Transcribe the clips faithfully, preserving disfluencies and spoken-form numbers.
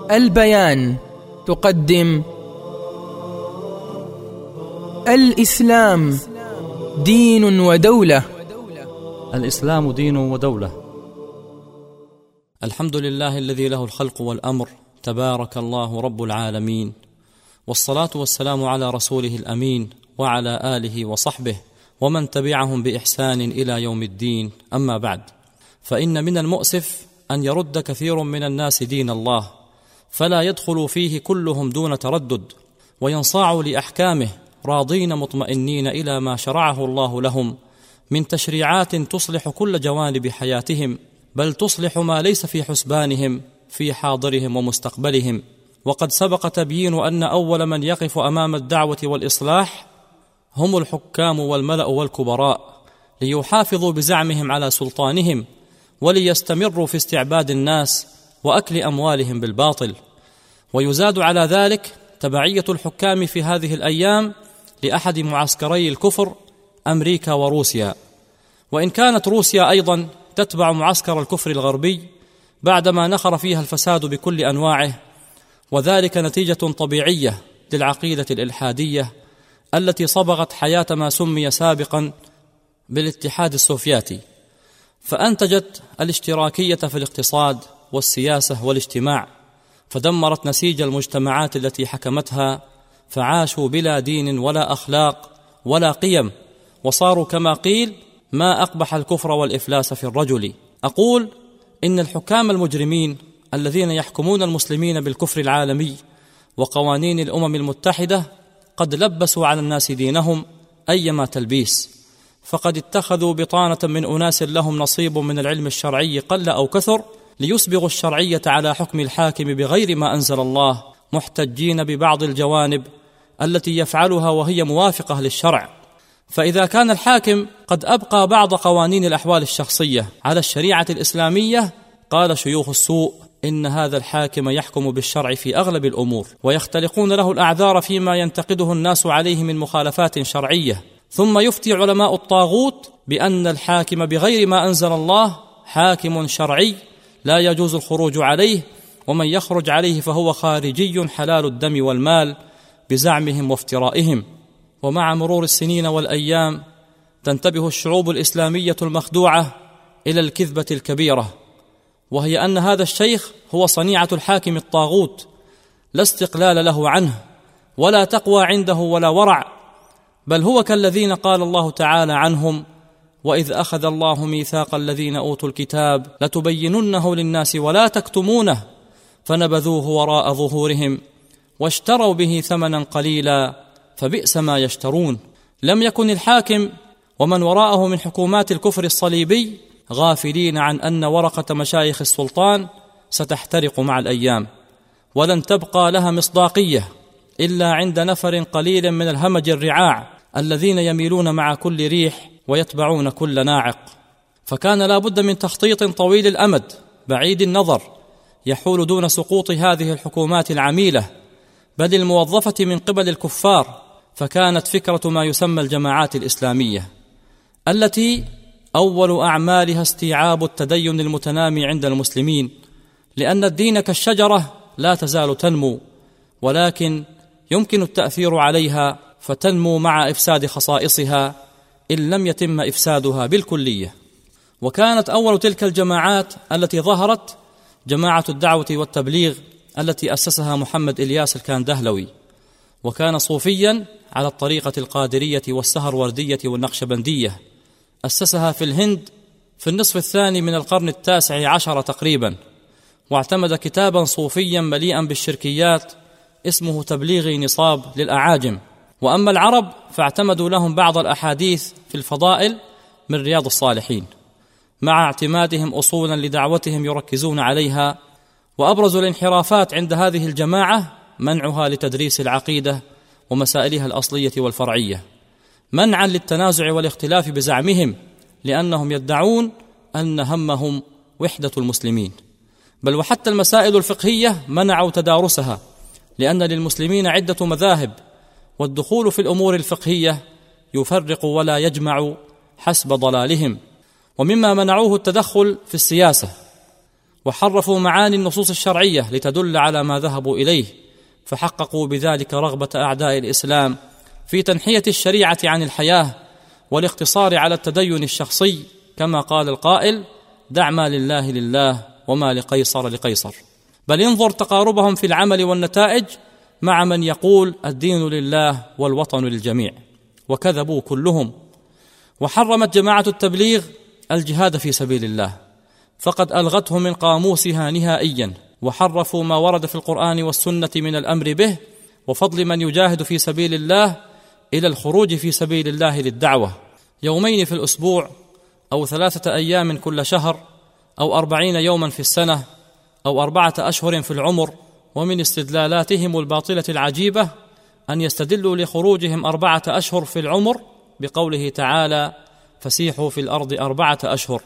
البيان تقدم الإسلام دين ودولة. الإسلام دين ودولة. الحمد لله الذي له الخلق والأمر، تبارك الله رب العالمين، والصلاة والسلام على رسوله الأمين وعلى آله وصحبه ومن تبعهم بإحسان إلى يوم الدين. أما بعد، فإن من المؤسف أن يرد كثير من الناس دين الله، فلا يدخل فيه كلهم دون تردد، وينصاعوا لأحكامه راضين مطمئنين إلى ما شرعه الله لهم من تشريعات تصلح كل جوانب حياتهم، بل تصلح ما ليس في حسبانهم في حاضرهم ومستقبلهم. وقد سبق تبيين أن أول من يقف أمام الدعوة والإصلاح هم الحكام والملأ والكبراء، ليحافظوا بزعمهم على سلطانهم وليستمروا في استعباد الناس وأكل أموالهم بالباطل. ويزاد على ذلك تبعية الحكام في هذه الأيام لأحد معسكري الكفر، أمريكا وروسيا، وإن كانت روسيا أيضا تتبع معسكر الكفر الغربي بعدما نخر فيها الفساد بكل أنواعه، وذلك نتيجة طبيعية للعقيدة الإلحادية التي صبغت حياة ما سمي سابقا بالاتحاد السوفياتي، فأنتجت الاشتراكية في الاقتصاد والسياسة والاجتماع، فدمرت نسيج المجتمعات التي حكمتها، فعاشوا بلا دين ولا أخلاق ولا قيم، وصاروا كما قيل ما أقبح الكفر والإفلاس في الرجل. أقول إن الحكام المجرمين الذين يحكمون المسلمين بالكفر العالمي وقوانين الأمم المتحدة قد لبسوا على الناس دينهم أيما تلبيس، فقد اتخذوا بطانة من أناس لهم نصيب من العلم الشرعي قل أو كثر، ليسبغوا الشرعية على حكم الحاكم بغير ما أنزل الله، محتجين ببعض الجوانب التي يفعلها وهي موافقة للشرع. فإذا كان الحاكم قد أبقى بعض قوانين الأحوال الشخصية على الشريعة الإسلامية، قال شيوخ السوء إن هذا الحاكم يحكم بالشرع في أغلب الأمور، ويختلقون له الأعذار فيما ينتقده الناس عليه من مخالفات شرعية. ثم يفتي علماء الطاغوت بأن الحاكم بغير ما أنزل الله حاكم شرعي لا يجوز الخروج عليه، ومن يخرج عليه فهو خارجي حلال الدم والمال بزعمهم وافترائهم. ومع مرور السنين والأيام تنتبه الشعوب الإسلامية المخدوعة إلى الكذبة الكبيرة، وهي أن هذا الشيخ هو صنيعة الحاكم الطاغوت، لا استقلال له عنه ولا تقوى عنده ولا ورع، بل هو كالذين قال الله تعالى عنهم: وإذ أخذ الله ميثاق الذين أوتوا الكتاب لتبيننه للناس ولا تكتمونه فنبذوه وراء ظهورهم واشتروا به ثمنا قليلا فبئس ما يشترون. لم يكن الحاكم ومن وراءه من حكومات الكفر الصليبي غافلين عن أن ورقة مشايخ السلطان ستحترق مع الأيام، ولن تبقى لها مصداقية إلا عند نفر قليل من الهمج الرعاع الذين يميلون مع كل ريح ويتبعون كل ناعق. فكان لا بد من تخطيط طويل الأمد بعيد النظر يحول دون سقوط هذه الحكومات العميلة بل الموظفة من قبل الكفار. فكانت فكرة ما يسمى الجماعات الإسلامية التي أول أعمالها استيعاب التدين المتنامي عند المسلمين، لأن الدين كالشجرة لا تزال تنمو، ولكن يمكن التأثير عليها فتنمو مع إفساد خصائصها إن لم يتم إفسادها بالكلية. وكانت أول تلك الجماعات التي ظهرت جماعة الدعوة والتبليغ التي أسسها محمد إلياس الكاندهلوي، وكان صوفيا على الطريقة القادرية والسهروردية والنقشبندية، أسسها في الهند في النصف الثاني من القرن التاسع عشر تقريبا، واعتمد كتابا صوفيا مليئا بالشركيات اسمه تبليغي نصاب للأعاجم. وأما العرب فاعتمدوا لهم بعض الأحاديث في الفضائل من رياض الصالحين، مع اعتمادهم أصولا لدعوتهم يركزون عليها. وأبرز الانحرافات عند هذه الجماعة منعها لتدريس العقيدة ومسائلها الأصلية والفرعية، منعا للتنازع والاختلاف بزعمهم، لأنهم يدعون أن همهم وحدة المسلمين، بل وحتى المسائل الفقهية منعوا تدارسها، لأن للمسلمين عدة مذاهب، والدخول في الأمور الفقهية يفرق ولا يجمع حسب ضلالهم. ومما منعوه التدخل في السياسة، وحرفوا معاني النصوص الشرعية لتدل على ما ذهبوا إليه، فحققوا بذلك رغبة أعداء الإسلام في تنحية الشريعة عن الحياة والاقتصار على التدين الشخصي، كما قال القائل: دع ما لله لله وما لقيصر لقيصر. بل انظر تقاربهم في العمل والنتائج مع من يقول الدين لله والوطن للجميع، وكذبوا كلهم. وحرمت جماعة التبليغ الجهاد في سبيل الله، فقد ألغته من قاموسها نهائيا، وحرفوا ما ورد في القرآن والسنة من الأمر به وفضل من يجاهد في سبيل الله إلى الخروج في سبيل الله للدعوة يومين في الأسبوع، أو ثلاثة أيام كل شهر، أو أربعين يوما في السنة، أو أربعة أشهر في العمر. ومن استدلالاتهم الباطلة العجيبة أن يستدلوا لخروجهم أربعة أشهر في العمر بقوله تعالى: فسيحوا في الأرض أربعة أشهر،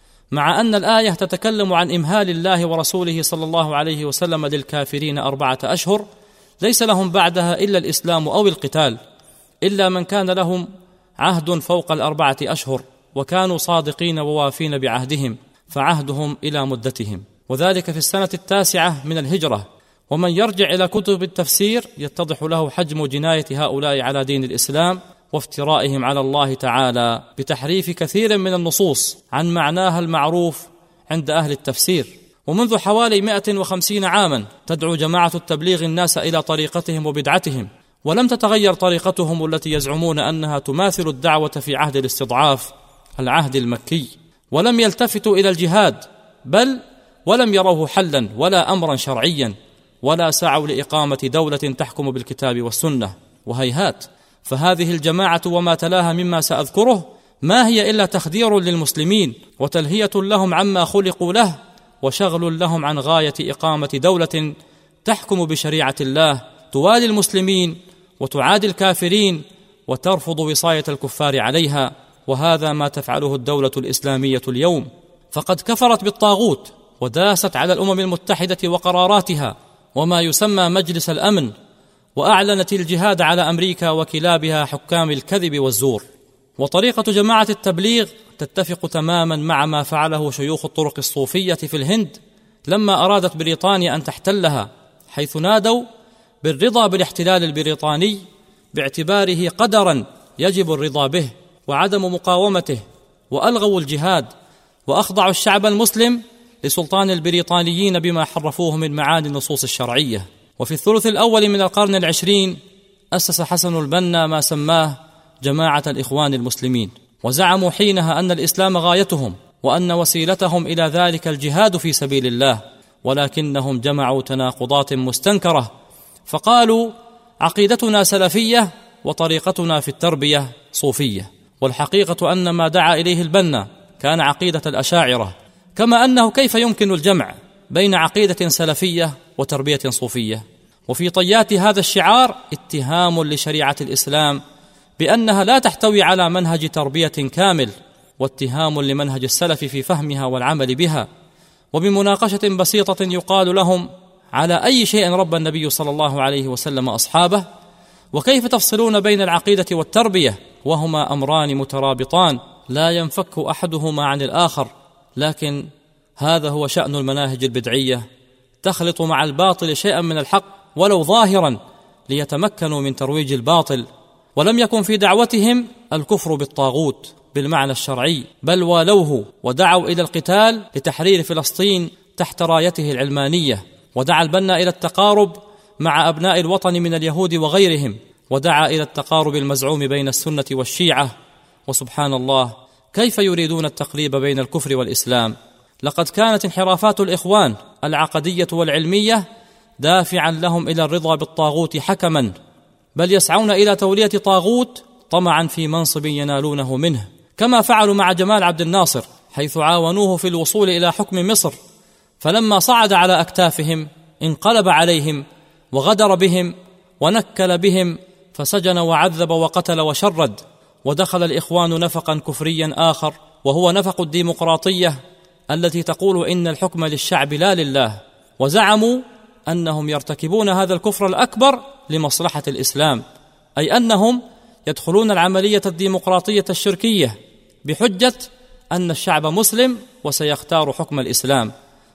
مع أن الآية تتكلم عن إمهال الله ورسوله صلى الله عليه وسلم للكافرين أربعة أشهر ليس لهم بعدها إلا الإسلام أو القتال، إلا من كان لهم عهد فوق الأربعة أشهر وكانوا صادقين ووافين بعهدهم، فعهدهم إلى مدتهم، وذلك في السنة التاسعة من الهجرة. ومن يرجع إلى كتب التفسير يتضح له حجم جناية هؤلاء على دين الإسلام وافترائهم على الله تعالى بتحريف كثير من النصوص عن معناها المعروف عند أهل التفسير. ومنذ حوالي مئة وخمسين عاما تدعو جماعة التبليغ الناس إلى طريقتهم وبدعتهم، ولم تتغير طريقتهم التي يزعمون أنها تماثل الدعوة في عهد الاستضعاف، العهد المكي. ولم يلتفتوا إلى الجهاد، بل ولم يروه حلا ولا أمرا شرعيا، ولا سعوا لإقامة دولة تحكم بالكتاب والسنة. وهيهات، فهذه الجماعة وما تلاها مما سأذكره ما هي إلا تخدير للمسلمين وتلهية لهم عما خلقوا له، وشغل لهم عن غاية إقامة دولة تحكم بشريعة الله توالي المسلمين وتعادي الكافرين وترفض وصاية الكفار عليها. وهذا ما تفعله الدولة الإسلامية اليوم، فقد كفرت بالطاغوت وداست على الأمم المتحدة وقراراتها وما يسمى مجلس الأمن، وأعلنت الجهاد على أمريكا وكلابها حكام الكذب والزور. وطريقة جماعة التبليغ تتفق تماما مع ما فعله شيوخ الطرق الصوفية في الهند لما أرادت بريطانيا أن تحتلها، حيث نادوا بالرضا بالاحتلال البريطاني باعتباره قدرا يجب الرضا به وعدم مقاومته، وألغوا الجهاد وأخضعوا الشعب المسلم لسلطان البريطانيين بما حرفوه من معاني النصوص الشرعية. وفي الثلث الأول من القرن العشرين أسس حسن البنا ما سماه جماعة الإخوان المسلمين، وزعموا حينها أن الإسلام غايتهم وأن وسيلتهم إلى ذلك الجهاد في سبيل الله، ولكنهم جمعوا تناقضات مستنكرة، فقالوا عقيدتنا سلفية وطريقتنا في التربية صوفية. والحقيقة أن ما دعا إليه البنا كان عقيدة الأشاعرة، كما أنه كيف يمكن الجمع بين عقيدة سلفية وتربية صوفية. وفي طيات هذا الشعار اتهام لشريعة الإسلام بأنها لا تحتوي على منهج تربية كامل، واتهام لمنهج السلف في فهمها والعمل بها. وبمناقشة بسيطة يقال لهم: على أي شيء ربى النبي صلى الله عليه وسلم أصحابه؟ وكيف تفصلون بين العقيدة والتربية وهما أمران مترابطان لا ينفك أحدهما عن الآخر؟ لكن هذا هو شأن المناهج البدعية، تخلط مع الباطل شيئا من الحق ولو ظاهرا ليتمكنوا من ترويج الباطل. ولم يكن في دعوتهم الكفر بالطاغوت بالمعنى الشرعي، بل والوه ودعوا إلى القتال لتحرير فلسطين تحت رايته العلمانية. ودعا البنا إلى التقارب مع أبناء الوطن من اليهود وغيرهم، ودعا إلى التقارب المزعوم بين السنة والشيعة. وسبحان الله، كيف يريدون التقريب بين الكفر والإسلام؟ لقد كانت انحرافات الإخوان العقدية والعلمية دافعا لهم إلى الرضا بالطاغوت حكما، بل يسعون إلى تولية طاغوت طمعا في منصب ينالونه منه، كما فعلوا مع جمال عبد الناصر، حيث عاونوه في الوصول إلى حكم مصر، فلما صعد على أكتافهم انقلب عليهم وغدر بهم ونكل بهم، فسجن وعذب وقتل وشرد. ودخل الإخوان نفقا كفريا آخر، وهو نفق الديمقراطية التي تقول إن الحكم للشعب لا لله، وزعموا أنهم يرتكبون هذا الكفر الأكبر لمصلحة الإسلام، أي أنهم يدخلون العملية الديمقراطية الشركية بحجة أن الشعب مسلم وسيختار حكم الإسلام.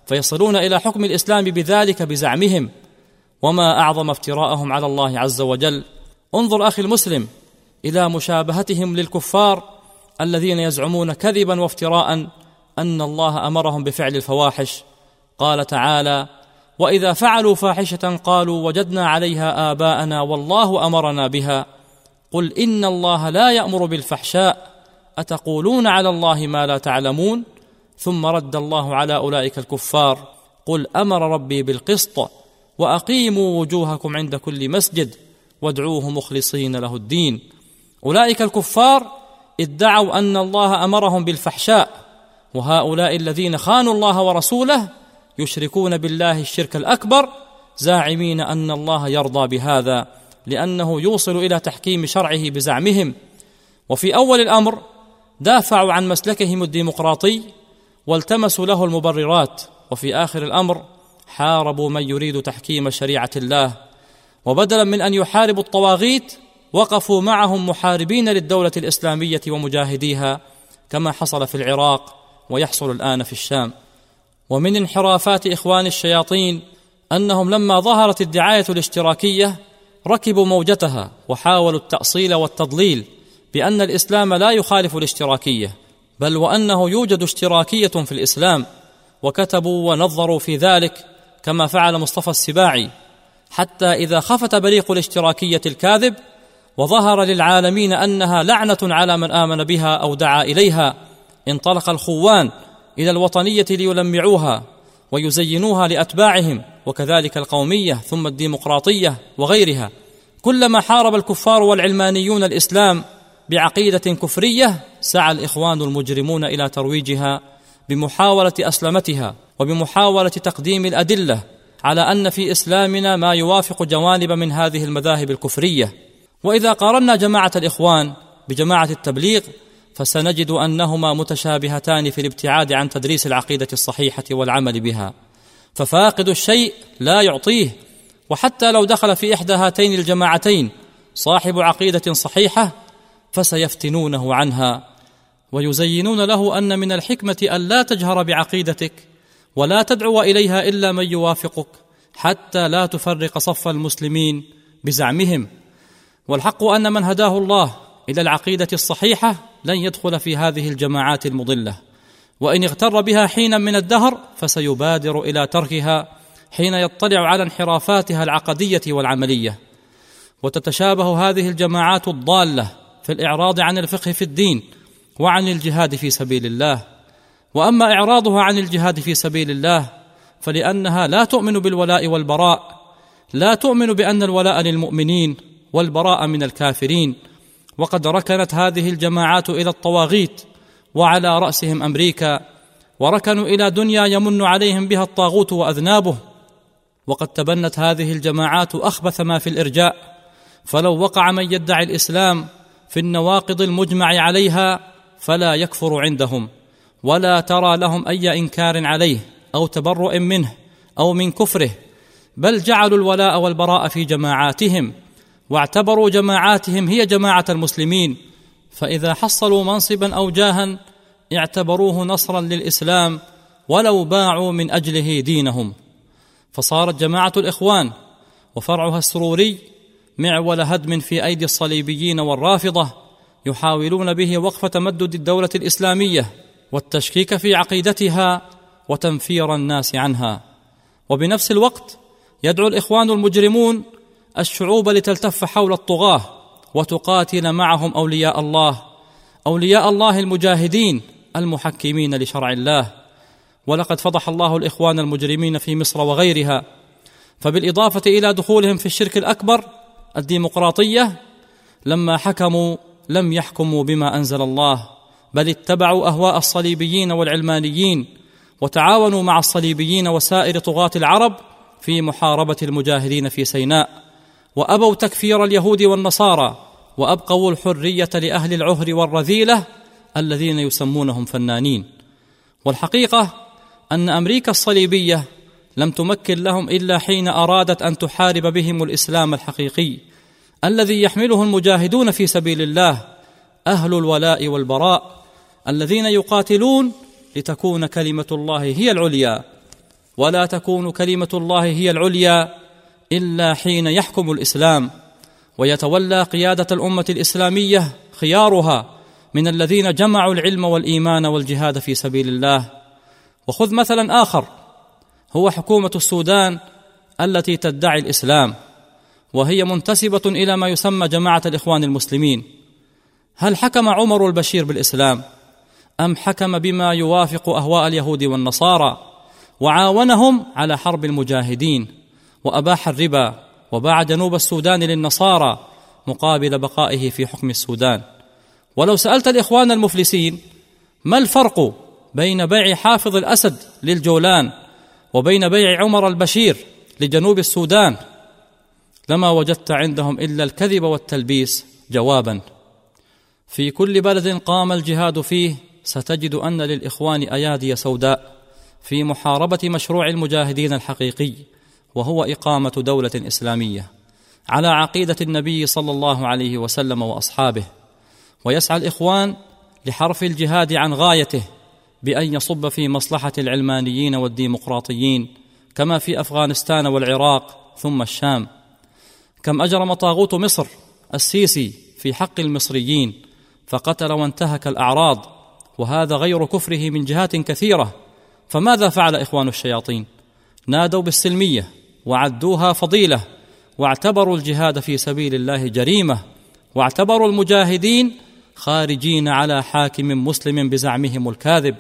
فيصلون إلى حكم الإسلام بذلك بزعمهم، وما أعظم افتراءهم على الله عز وجل. انظر أخي المسلم إلى مشابهتهم للكفار الذين يزعمون كذبا وافتراء أن الله أمرهم بفعل الفواحش. قال تعالى: وإذا فعلوا فاحشة قالوا وجدنا عليها آباءنا والله أمرنا بها قل إن الله لا يأمر بالفحشاء أتقولون على الله ما لا تعلمون. ثم رد الله على أولئك الكفار: قل أمر ربي بالقسط وأقيموا وجوهكم عند كل مسجد وادعوه مخلصين له الدين. أولئك الكفار ادعوا أن الله أمرهم بالفحشاء، وهؤلاء الذين خانوا الله ورسوله يشركون بالله الشرك الأكبر، زاعمين أن الله يرضى بهذا لأنه يوصل إلى تحكيم شرعه بزعمهم. وفي أول الأمر دافعوا عن مسلكهم الديمقراطي والتمسوا له المبررات، وفي آخر الأمر حاربوا من يريد تحكيم شريعة الله، وبدلا من أن يحاربوا الطواغيت وقفوا معهم محاربين للدولة الإسلامية ومجاهديها، كما حصل في العراق ويحصل الآن في الشام. ومن انحرافات إخوان الشياطين أنهم لما ظهرت الدعاية الاشتراكية ركبوا موجتها وحاولوا التأصيل والتضليل بأن الإسلام لا يخالف الاشتراكية، بل وأنه يوجد اشتراكية في الإسلام، وكتبوا ونظروا في ذلك كما فعل مصطفى السباعي، حتى إذا خفت بريق الاشتراكية الكاذب وظهر للعالمين أنها لعنة على من آمن بها أو دعا إليها، انطلق الخوان إلى الوطنية ليلمعوها ويزينوها لأتباعهم، وكذلك القومية ثم الديمقراطية وغيرها. كلما حارب الكفار والعلمانيون الإسلام بعقيدة كفرية سعى الإخوان المجرمون إلى ترويجها بمحاولة أسلمتها وبمحاولة تقديم الأدلة على أن في إسلامنا ما يوافق جوانب من هذه المذاهب الكفرية. وإذا قارنا جماعة الإخوان بجماعة التبليغ فسنجد أنهما متشابهتان في الابتعاد عن تدريس العقيدة الصحيحة والعمل بها، ففاقد الشيء لا يعطيه. وحتى لو دخل في إحدى هاتين الجماعتين صاحب عقيدة صحيحة فسيفتنونه عنها ويزينون له أن من الحكمة أن لا تجهر بعقيدتك ولا تدعو إليها إلا من يوافقك حتى لا تفرق صف المسلمين بزعمهم. والحق أن من هداه الله إلى العقيدة الصحيحة لن يدخل في هذه الجماعات المضلة، وإن اغتر بها حينا من الدهر فسيبادر إلى تركها حين يطلع على انحرافاتها العقدية والعملية. وتتشابه هذه الجماعات الضالة في الإعراض عن الفقه في الدين وعن الجهاد في سبيل الله. وأما إعراضها عن الجهاد في سبيل الله فلأنها لا تؤمن بالولاء والبراء، لا تؤمن بأن الولاء للمؤمنين والبراء من الكافرين. وقد ركنت هذه الجماعات إلى الطواغيت وعلى رأسهم أمريكا، وركنوا إلى دنيا يمن عليهم بها الطاغوت وأذنابه. وقد تبنت هذه الجماعات أخبث ما في الإرجاء، فلو وقع من يدعي الإسلام في النواقض المجمع عليها فلا يكفر عندهم، ولا ترى لهم أي إنكار عليه أو تبرؤ منه أو من كفره، بل جعلوا الولاء والبراء في جماعاتهم، واعتبروا جماعاتهم هي جماعة المسلمين، فإذا حصلوا منصبا أو جاها اعتبروه نصرا للإسلام ولو باعوا من أجله دينهم. فصارت جماعة الإخوان وفرعها السروري معول هدم في أيدي الصليبيين والرافضة، يحاولون به وقف تمدد الدولة الإسلامية والتشكيك في عقيدتها وتنفير الناس عنها. وبنفس الوقت يدعو الإخوان المجرمون الشعوب لتلتف حول الطغاة وتقاتل معهم أولياء الله، أولياء الله المجاهدين المحكمين لشرع الله. ولقد فضح الله الإخوان المجرمين في مصر وغيرها، فبالإضافة إلى دخولهم في الشرك الأكبر الديمقراطية لما حكموا لم يحكموا بما أنزل الله، بل اتبعوا أهواء الصليبيين والعلمانيين، وتعاونوا مع الصليبيين وسائر طغاة العرب في محاربة المجاهدين في سيناء، وأبوا تكفير اليهود والنصارى، وأبقوا الحرية لأهل العهر والرذيلة الذين يسمونهم فنانين. والحقيقة أن أمريكا الصليبية لم تمكن لهم إلا حين أرادت أن تحارب بهم الإسلام الحقيقي الذي يحمله المجاهدون في سبيل الله، أهل الولاء والبراء الذين يقاتلون لتكون كلمة الله هي العليا ولا تكون كلمة الله هي العليا إلا حين يحكم الإسلام ويتولى قيادة الأمة الإسلامية خيارها من الذين جمعوا العلم والإيمان والجهاد في سبيل الله. وخذ مثلا آخر، هو حكومة السودان التي تدعي الإسلام وهي منتسبة إلى ما يسمى جماعة الإخوان المسلمين. هل حكم عمر البشير بالإسلام أم حكم بما يوافق أهواء اليهود والنصارى وعاونهم على حرب المجاهدين وأباح الربا وباع جنوب السودان للنصارى مقابل بقائه في حكم السودان؟ ولو سألت الإخوان المفلسين ما الفرق بين بيع حافظ الأسد للجولان وبين بيع عمر البشير لجنوب السودان لما وجدت عندهم إلا الكذب والتلبيس جوابا. في كل بلد قام الجهاد فيه ستجد أن للإخوان أيادي سوداء في محاربة مشروع المجاهدين الحقيقي، وهو إقامة دولة إسلامية على عقيدة النبي صلى الله عليه وسلم وأصحابه. ويسعى الإخوان لحرف الجهاد عن غايته بأن يصب في مصلحة العلمانيين والديمقراطيين كما في أفغانستان والعراق ثم الشام. كم أجرم طاغوت مصر السيسي في حق المصريين فقتل وانتهك الأعراض، وهذا غير كفره من جهات كثيرة. فماذا فعل إخوان الشياطين؟ نادوا بالسلمية وعدوها فضيلة، واعتبروا الجهاد في سبيل الله جريمة، واعتبروا المجاهدين خارجين على حاكم مسلم بزعمهم الكاذب.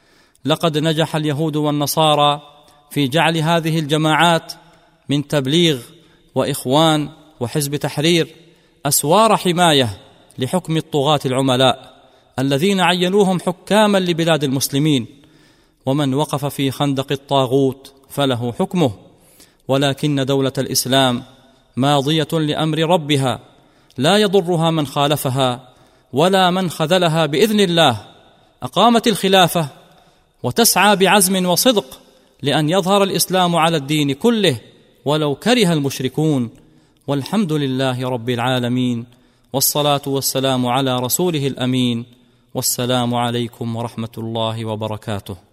لقد نجح اليهود والنصارى في جعل هذه الجماعات من تبليغ وإخوان وحزب تحرير أسوار حماية لحكم الطغاة العملاء الذين عينوهم حكاما لبلاد المسلمين. ومن وقف في خندق الطاغوت فله حكمه، ولكن دولة الإسلام ماضية لأمر ربها لا يضرها من خالفها ولا من خذلها بإذن الله. أقامت الخلافة وتسعى بعزم وصدق لأن يظهر الإسلام على الدين كله ولو كره المشركون. والحمد لله رب العالمين، والصلاة والسلام على رسوله الأمين، والسلام عليكم ورحمة الله وبركاته.